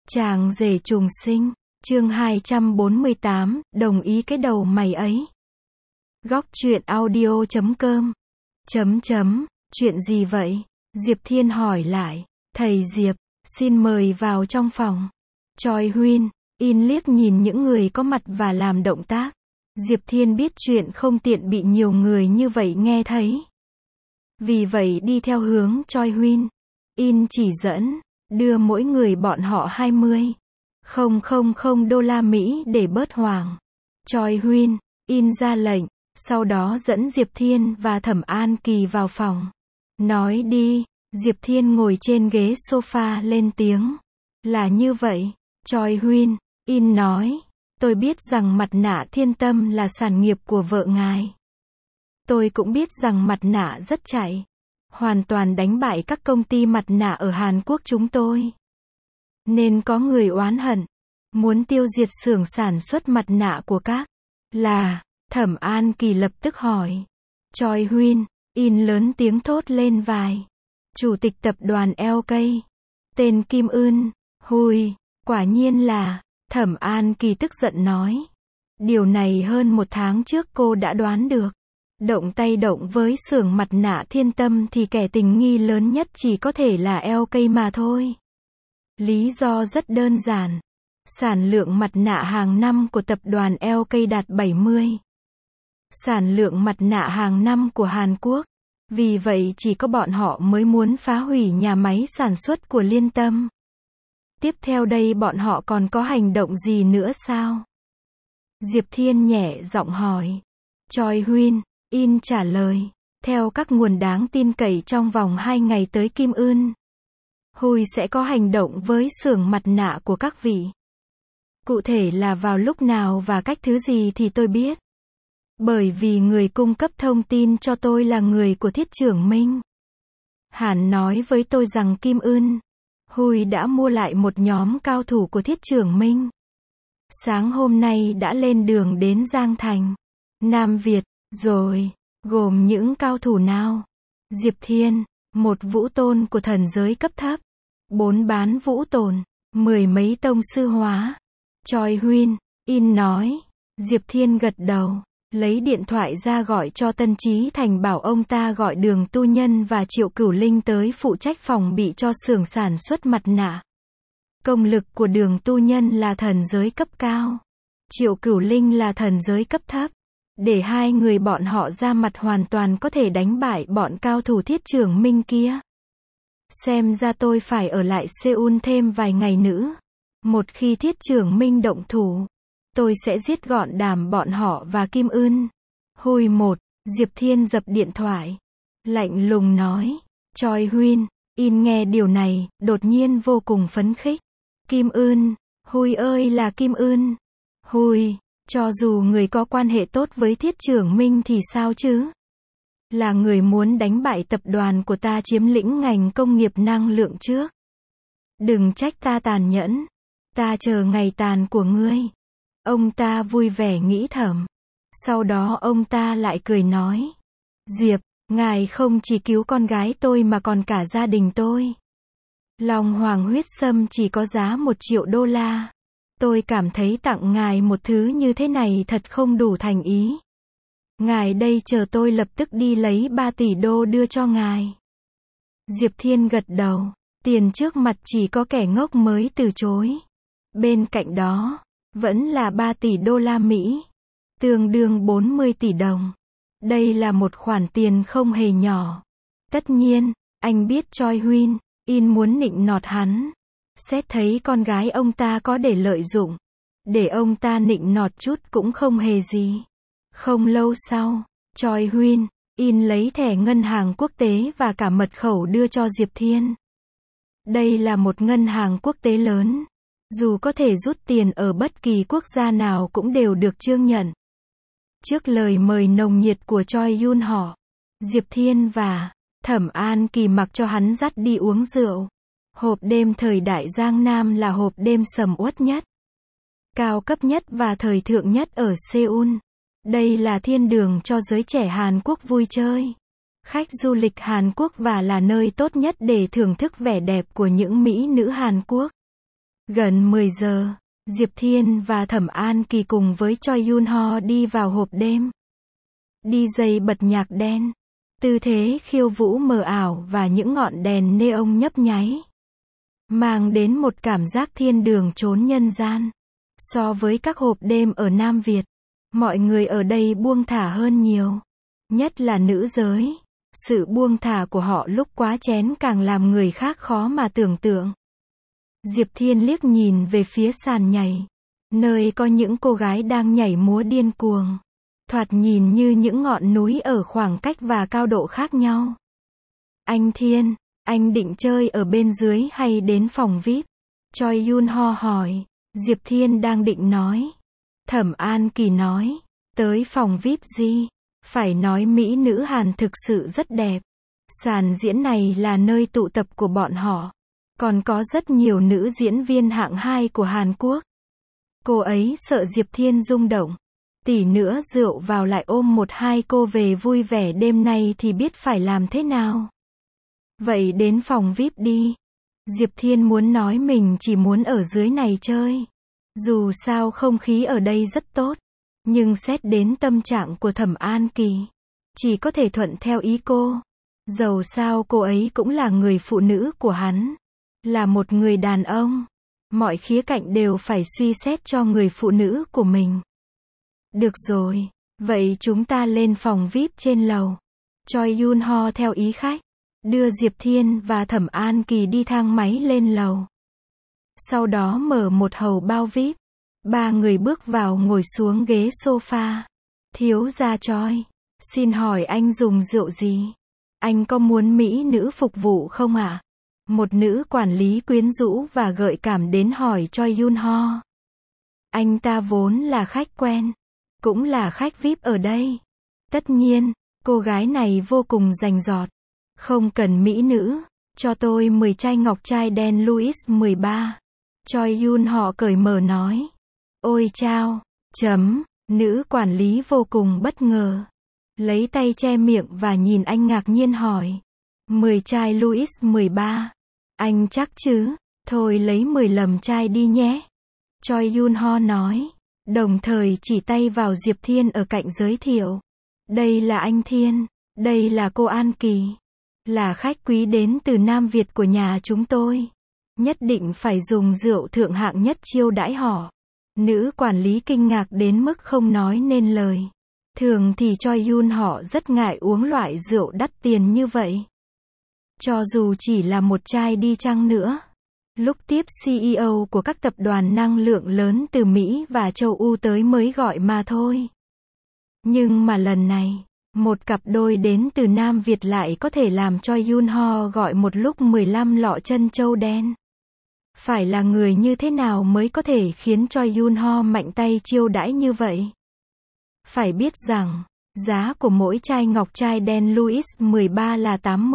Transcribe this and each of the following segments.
Chàng rể trùng sinh, chương 248, đồng ý cái đầu mày ấy. Góc truyện audio.com. Chuyện gì vậy? Diệp Thiên hỏi lại. Thầy Diệp, xin mời vào trong phòng. Choi Huynh, In liếc nhìn những người có mặt và làm động tác. Diệp Thiên biết chuyện không tiện bị nhiều người như vậy nghe thấy. Vì vậy đi theo hướng Choi Huynh. In chỉ dẫn, đưa mỗi người bọn họ 20.000 đô la Mỹ để bớt hoảng. Choi Huynh, In ra lệnh, sau đó dẫn Diệp Thiên và Thẩm An Kỳ vào phòng. Nói đi, Diệp Thiên ngồi trên ghế sofa lên tiếng. Là như vậy, Choi Huynh, In nói, tôi biết rằng mặt nạ Thiên Tâm là sản nghiệp của vợ ngài. Tôi cũng biết rằng mặt nạ rất chạy. Hoàn toàn đánh bại các công ty mặt nạ ở Hàn Quốc chúng tôi. Nên có người oán hận, muốn tiêu diệt xưởng sản xuất mặt nạ của các. Là, Thẩm An Kỳ lập tức hỏi. Choi Huynh, In lớn tiếng thốt lên vài. Chủ tịch tập đoàn LK. Tên Kim Ưn, Hui, quả nhiên là, Thẩm An Kỳ tức giận nói. Điều này hơn 1 tháng trước cô đã đoán được. Động tay động với xưởng mặt nạ Thiên Tâm thì kẻ tình nghi lớn nhất chỉ có thể là LK mà thôi. Lý do rất đơn giản. Sản lượng mặt nạ hàng năm của tập đoàn LK đạt 70. Sản lượng mặt nạ hàng năm của Hàn Quốc. Vì vậy chỉ có bọn họ mới muốn phá hủy nhà máy sản xuất của Liên Tâm. Tiếp theo đây bọn họ còn có hành động gì nữa sao? Diệp Thiên nhẹ giọng hỏi. Choi Huynh, In trả lời. Theo các nguồn đáng tin cậy trong vòng 2 ngày tới Kim Ưn, Hui sẽ có hành động với xưởng mặt nạ của các vị. Cụ thể là vào lúc nào và cách thứ gì thì tôi biết. Bởi vì người cung cấp thông tin cho tôi là người của Thiết trưởng Minh. Hàn nói với tôi rằng Kim Ưn, Hui đã mua lại một nhóm cao thủ của Thiết trưởng Minh. Sáng hôm nay đã lên đường đến Giang Thành, Nam Việt, rồi, gồm những cao thủ nào? Diệp Thiên, 1 vũ tôn của thần giới cấp thấp, 4 bán vũ tôn, 10 mấy tông sư hóa. Choi Huynh, In nói. Diệp Thiên gật đầu, lấy điện thoại ra gọi cho Tân Chí Thành bảo ông ta gọi Đường Tu Nhân và Triệu Cửu Linh tới phụ trách phòng bị cho xưởng sản xuất mặt nạ. Công lực của Đường Tu Nhân là thần giới cấp cao, Triệu Cửu Linh là thần giới cấp thấp. Để 2 người bọn họ ra mặt hoàn toàn có thể đánh bại bọn cao thủ Thiết trưởng Minh kia. Xem ra tôi phải ở lại Seoul thêm vài ngày nữa. Một khi Thiết trưởng Minh động thủ, tôi sẽ giết gọn đàm bọn họ và Kim Ưn. Hui 1, Diệp Thiên dập điện thoại. Lạnh lùng nói. Choi Huynh, In nghe điều này, đột nhiên vô cùng phấn khích. Kim Ưn, Hui ơi là Kim Ưn. Hui, cho dù người có quan hệ tốt với Thiết trưởng Minh thì sao chứ? Là người muốn đánh bại tập đoàn của ta chiếm lĩnh ngành công nghiệp năng lượng trước. Đừng trách ta tàn nhẫn. Ta chờ ngày tàn của ngươi. Ông ta vui vẻ nghĩ thầm. Sau đó ông ta lại cười nói. Diệp, ngài không chỉ cứu con gái tôi mà còn cả gia đình tôi. Long Hoàng huyết sâm chỉ có giá 1 triệu đô la. Tôi cảm thấy tặng ngài một thứ như thế này thật không đủ thành ý. Ngài đây chờ tôi lập tức đi lấy 3 tỷ đô đưa cho ngài. Diệp Thiên gật đầu. Tiền trước mặt chỉ có kẻ ngốc mới từ chối. Bên cạnh đó, vẫn là 3 tỷ đô la Mỹ. Tương đương 40 tỷ đồng. Đây là một khoản tiền không hề nhỏ. Tất nhiên, anh biết Choi Huynh, In muốn nịnh nọt hắn. Xét thấy con gái ông ta có để lợi dụng. Để ông ta nịnh nọt chút cũng không hề gì. Không lâu sau, Choi Huynh, In lấy thẻ ngân hàng quốc tế và cả mật khẩu đưa cho Diệp Thiên. Đây là một ngân hàng quốc tế lớn. Dù có thể rút tiền ở bất kỳ quốc gia nào cũng đều được chứng nhận. Trước lời mời nồng nhiệt của Choi Yun họ, Diệp Thiên và Thẩm An Kỳ mặc cho hắn dắt đi uống rượu. Hộp đêm thời đại Giang Nam là hộp đêm sầm uất nhất, cao cấp nhất và thời thượng nhất ở Seoul. Đây là thiên đường cho giới trẻ Hàn Quốc vui chơi, khách du lịch Hàn Quốc và là nơi tốt nhất để thưởng thức vẻ đẹp của những mỹ nữ Hàn Quốc. Gần 10 giờ, Diệp Thiên và Thẩm An Kỳ cùng với Choi Yun Ho đi vào hộp đêm. DJ bật nhạc đen, tư thế khiêu vũ mờ ảo và những ngọn đèn neon nhấp nháy, mang đến một cảm giác thiên đường chốn nhân gian. So với các hộp đêm ở Nam Việt, mọi người ở đây buông thả hơn nhiều. Nhất là nữ giới. Sự buông thả của họ lúc quá chén càng làm người khác khó mà tưởng tượng. Diệp Thiên liếc nhìn về phía sàn nhảy, nơi có những cô gái đang nhảy múa điên cuồng. Thoạt nhìn như những ngọn núi ở khoảng cách và cao độ khác nhau. Anh Thiên, anh định chơi ở bên dưới hay đến phòng VIP? Choi Yun Ho hỏi. Diệp Thiên đang định nói. Thẩm An Kỳ nói, tới phòng VIP gì? Phải nói mỹ nữ Hàn thực sự rất đẹp. Sàn diễn này là nơi tụ tập của bọn họ. Còn có rất nhiều nữ diễn viên hạng 2 của Hàn Quốc. Cô ấy sợ Diệp Thiên rung động. Tỉ nữa rượu vào lại ôm một hai cô về vui vẻ đêm nay thì biết phải làm thế nào. Vậy đến phòng VIP đi. Diệp Thiên muốn nói mình chỉ muốn ở dưới này chơi. Dù sao không khí ở đây rất tốt. Nhưng xét đến tâm trạng của Thẩm An Kỳ, chỉ có thể thuận theo ý cô. Dầu sao cô ấy cũng là người phụ nữ của hắn. Là một người đàn ông. Mọi khía cạnh đều phải suy xét cho người phụ nữ của mình. Được rồi, vậy chúng ta lên phòng VIP trên lầu. Choi Yun Ho theo ý khách, đưa Diệp Thiên và Thẩm An Kỳ đi thang máy lên lầu. Sau đó mở một hầu bao VIP. Ba người bước vào ngồi xuống ghế sofa. Thiếu gia Choi, xin hỏi anh dùng rượu gì? Anh có muốn mỹ nữ phục vụ không ạ? Một nữ quản lý quyến rũ và gợi cảm đến hỏi Choi Yun Ho. Anh ta vốn là khách quen, cũng là khách VIP ở đây. Tất nhiên, cô gái này vô cùng rành rọt. Không cần mỹ nữ, cho tôi 10 chai ngọc trai đen Louis 13. Choi Yun Ho cởi mở nói. Ôi chao, nữ quản lý vô cùng bất ngờ. Lấy tay che miệng và nhìn anh ngạc nhiên hỏi. 10 chai Louis 13. Anh chắc chứ? Thôi lấy 10 lầm chai đi nhé. Choi Yun Ho nói. Đồng thời chỉ tay vào Diệp Thiên ở cạnh giới thiệu. Đây là anh Thiên. Đây là cô An Kỳ. Là khách quý đến từ Nam Việt của nhà chúng tôi. Nhất định phải dùng rượu thượng hạng nhất chiêu đãi họ. Nữ quản lý kinh ngạc đến mức không nói nên lời. Thường thì Choi Yun họ rất ngại uống loại rượu đắt tiền như vậy. Cho dù chỉ là một chai đi chăng nữa. Lúc tiếp CEO của các tập đoàn năng lượng lớn từ Mỹ và châu Âu tới mới gọi mà thôi. Nhưng mà lần này, một cặp đôi đến từ Nam Việt lại có thể làm Choi Yun Ho gọi một lúc 15 lọ chân châu đen. Phải là người như thế nào mới có thể khiến Choi Yun Ho mạnh tay chiêu đãi như vậy? Phải biết rằng, giá của mỗi chai ngọc trai đen Louis 13 là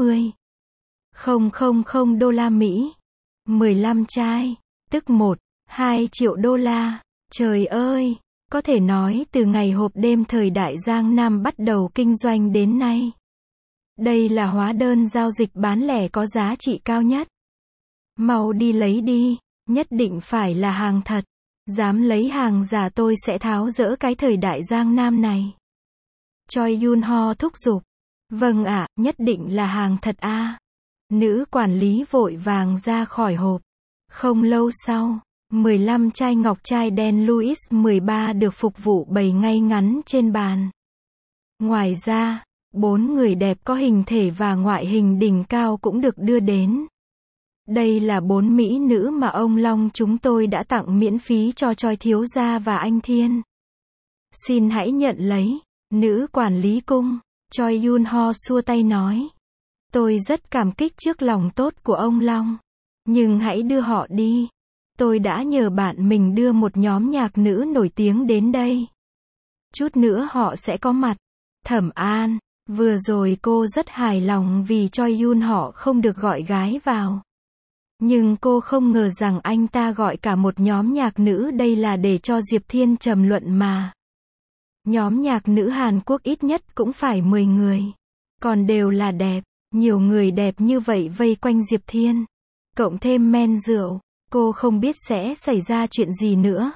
80.000 đô la Mỹ. 15 chai, tức 1-2 triệu đô la. Trời ơi, có thể nói từ ngày hộp đêm thời đại Giang Nam bắt đầu kinh doanh đến nay. Đây là hóa đơn giao dịch bán lẻ có giá trị cao nhất. Mau đi lấy đi, nhất định phải là hàng thật. Dám lấy hàng giả tôi sẽ tháo dỡ cái thời đại Giang Nam này. Choi Yun Ho thúc giục. Vâng ạ, nhất định là hàng thật a. Nữ quản lý vội vàng ra khỏi hộp. Không lâu sau, 15 chai ngọc trai đen Louis 13 được phục vụ bày ngay ngắn trên bàn. Ngoài ra, 4 người đẹp có hình thể và ngoại hình đỉnh cao cũng được đưa đến. Đây là 4 mỹ nữ mà ông Long chúng tôi đã tặng miễn phí cho Choi thiếu gia và anh Thiên. Xin hãy nhận lấy. Nữ quản lý cung. Choi Yun Ho xua tay nói. Tôi rất cảm kích trước lòng tốt của ông Long. Nhưng hãy đưa họ đi. Tôi đã nhờ bạn mình đưa một nhóm nhạc nữ nổi tiếng đến đây. Chút nữa họ sẽ có mặt. Thẩm An, vừa rồi cô rất hài lòng vì Choi Yun họ không được gọi gái vào. Nhưng cô không ngờ rằng anh ta gọi cả một nhóm nhạc nữ, đây là để cho Diệp Thiên trầm luận mà. Nhóm nhạc nữ Hàn Quốc ít nhất cũng phải 10 người. Còn đều là đẹp. Nhiều người đẹp như vậy vây quanh Diệp Thiên. Cộng thêm men rượu. Cô không biết sẽ xảy ra chuyện gì nữa.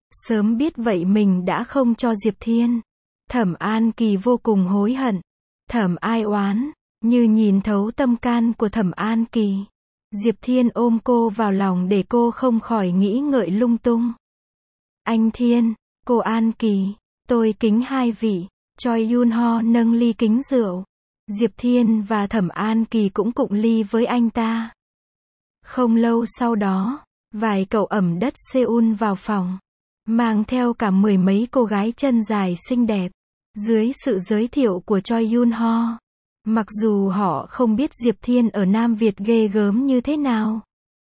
Sớm biết vậy mình đã không cho Diệp Thiên. Thẩm An Kỳ vô cùng hối hận. Thẩm Ai Oán, như nhìn thấu tâm can của Thẩm An Kỳ. Diệp Thiên ôm cô vào lòng để cô không khỏi nghĩ ngợi lung tung. Anh Thiên, cô An Kỳ, tôi kính hai vị. Choi Yun Ho nâng ly kính rượu. Diệp Thiên và Thẩm An Kỳ cũng cụng ly với anh ta. Không lâu sau đó, vài cậu ẩm đất Seoul vào phòng, mang theo cả mười mấy cô gái chân dài xinh đẹp. Dưới sự giới thiệu của Choi Yun Ho, mặc dù họ không biết Diệp Thiên ở Nam Việt ghê gớm như thế nào,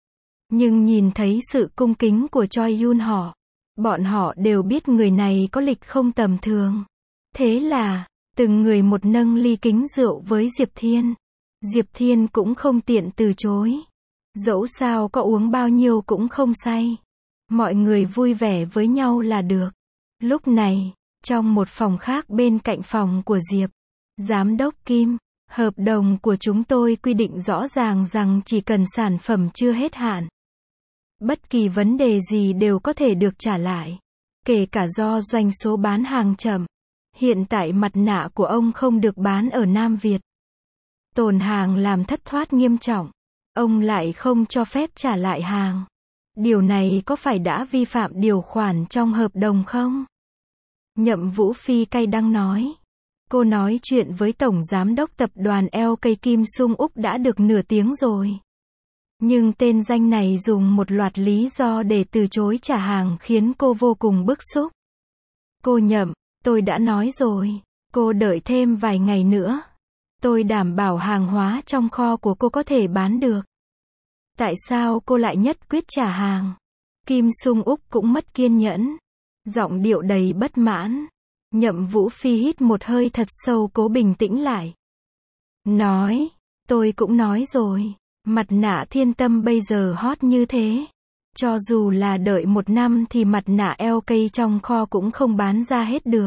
nhưng nhìn thấy sự cung kính của Choi Yun Ho, bọn họ đều biết người này có lịch không tầm thường. Thế là, từng người một nâng ly kính rượu với Diệp Thiên. Diệp Thiên cũng không tiện từ chối. Dẫu sao có uống bao nhiêu cũng không say. Mọi người vui vẻ với nhau là được. Lúc này, trong một phòng khác bên cạnh phòng của Diệp, Giám đốc Kim, hợp đồng của chúng tôi quy định rõ ràng rằng chỉ cần sản phẩm chưa hết hạn, bất kỳ vấn đề gì đều có thể được trả lại, kể cả do doanh số bán hàng chậm. Hiện tại mặt nạ của ông không được bán ở Nam Việt. Tồn hàng làm thất thoát nghiêm trọng. Ông lại không cho phép trả lại hàng. Điều này có phải đã vi phạm điều khoản trong hợp đồng không? Nhậm Vũ Phi cay đắng nói. Cô nói chuyện với Tổng Giám đốc Tập đoàn LK Kim Sung Úc đã được nửa tiếng rồi. Nhưng tên danh này dùng một loạt lý do để từ chối trả hàng khiến cô vô cùng bức xúc. Cô Nhậm, tôi đã nói rồi, cô đợi thêm vài ngày nữa. Tôi đảm bảo hàng hóa trong kho của cô có thể bán được. Tại sao cô lại nhất quyết trả hàng? Kim Sung Úc cũng mất kiên nhẫn. Giọng điệu đầy bất mãn. Nhậm Vũ Phi hít một hơi thật sâu cố bình tĩnh lại. Nói, tôi cũng nói rồi, mặt nạ Thiên Tâm bây giờ hot như thế. Cho dù là đợi một năm thì mặt nạ LK trong kho cũng không bán ra hết được.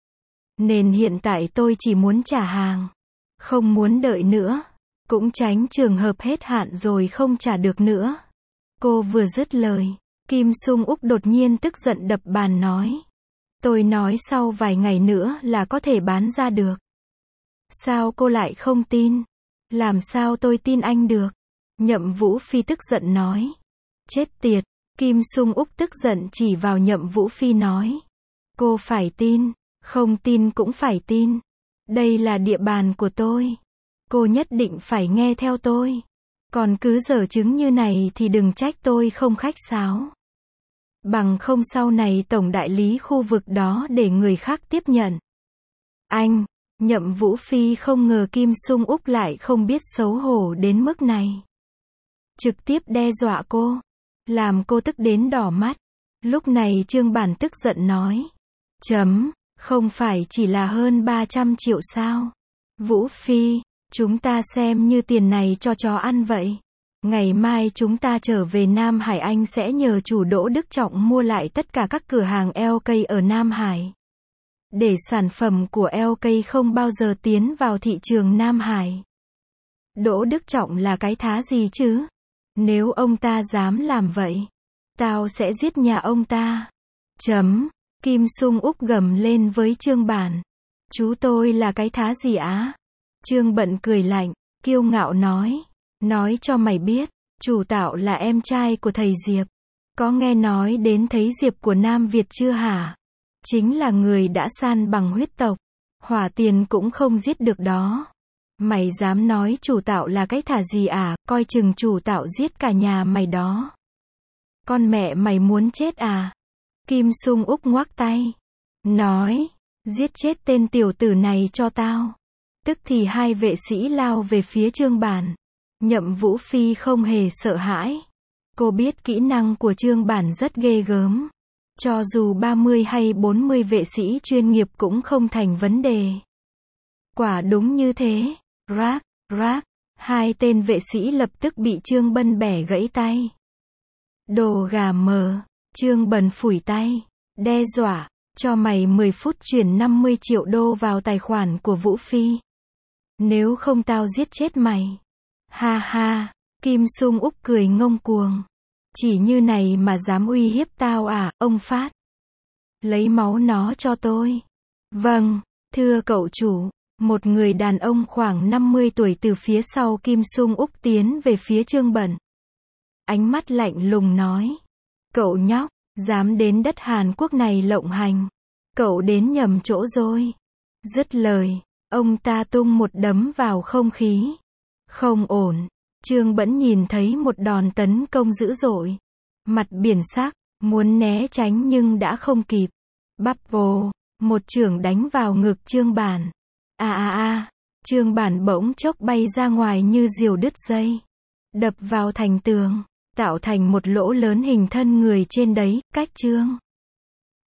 Nên hiện tại tôi chỉ muốn trả hàng. Không muốn đợi nữa. Cũng tránh trường hợp hết hạn rồi không trả được nữa. Cô vừa dứt lời, Kim Sung Úc đột nhiên tức giận đập bàn nói. Tôi nói sau vài ngày nữa là có thể bán ra được. Sao cô lại không tin? Làm sao tôi tin anh được? Nhậm Vũ Phi tức giận nói. Chết tiệt, Kim Sung Úc tức giận chỉ vào Nhậm Vũ Phi nói. Cô phải tin, không tin cũng phải tin. Đây là địa bàn của tôi. Cô nhất định phải nghe theo tôi. Còn cứ giở chứng như này thì đừng trách tôi không khách sáo. Bằng không sau này tổng đại lý khu vực đó để người khác tiếp nhận. Anh, Nhậm Vũ Phi không ngờ Kim Sung Úc lại không biết xấu hổ đến mức này. Trực tiếp đe dọa cô. Làm cô tức đến đỏ mắt. Lúc này Trương Bản tức giận nói. Không phải chỉ là hơn 300 triệu sao? Vũ Phi, chúng ta xem như tiền này cho chó ăn vậy. Ngày mai chúng ta trở về Nam Hải, anh sẽ nhờ chủ Đỗ Đức Trọng mua lại tất cả các cửa hàng LK ở Nam Hải. Để sản phẩm của LK không bao giờ tiến vào thị trường Nam Hải. Đỗ Đức Trọng là cái thá gì chứ? Nếu ông ta dám làm vậy, tao sẽ giết nhà ông ta. Kim Sung Úc gầm lên với Trương Bản. Chú tôi là cái thá gì á? Trương Bận cười lạnh, kiêu ngạo nói. Nói cho mày biết, chủ tạo là em trai của thầy Diệp. Có nghe nói đến thấy Diệp của Nam Việt chưa hả? Chính là người đã san bằng huyết tộc. Hỏa Tiền cũng không giết được đó. Mày dám nói chủ tạo là cái thả gì à? Coi chừng chủ tạo giết cả nhà mày đó. Con mẹ mày muốn chết à? Kim Sung Úc ngoác tay. Nói, giết chết tên tiểu tử này cho tao. Tức thì hai vệ sĩ lao về phía Trương Bản. Nhậm Vũ Phi không hề sợ hãi. Cô biết kỹ năng của Trương Bản rất ghê gớm. Cho dù 30 hay 40 vệ sĩ chuyên nghiệp cũng không thành vấn đề. Quả đúng như thế. Rác. Hai tên vệ sĩ lập tức bị Trương Bân bẻ gãy tay. Đồ gà mờ. Trương Bân phủi tay. Đe dọa. Cho mày 10 phút chuyển 50 triệu đô vào tài khoản của Vũ Phi. Nếu không tao giết chết mày. Ha ha. Kim Sung Úc cười ngông cuồng. Chỉ như này mà dám uy hiếp tao à, ông Phát. Lấy máu nó cho tôi. Vâng, thưa cậu chủ. Một người đàn ông khoảng 50 tuổi từ phía sau Kim Sung Úc tiến về phía Trương Bẩn. Ánh mắt lạnh lùng nói. Cậu nhóc, dám đến đất Hàn Quốc này lộng hành. Cậu đến nhầm chỗ rồi. Dứt lời, ông ta tung một đấm vào không khí. Không ổn. Trương Bẩn nhìn thấy một đòn tấn công dữ dội. Mặt biển sắc, muốn né tránh nhưng đã không kịp. Bắp vồ, một chưởng đánh vào ngực Trương Bản. Trương Bản bỗng chốc bay ra ngoài như diều đứt dây. Đập vào thành tường, tạo thành một lỗ lớn hình thân người trên đấy, cách Trương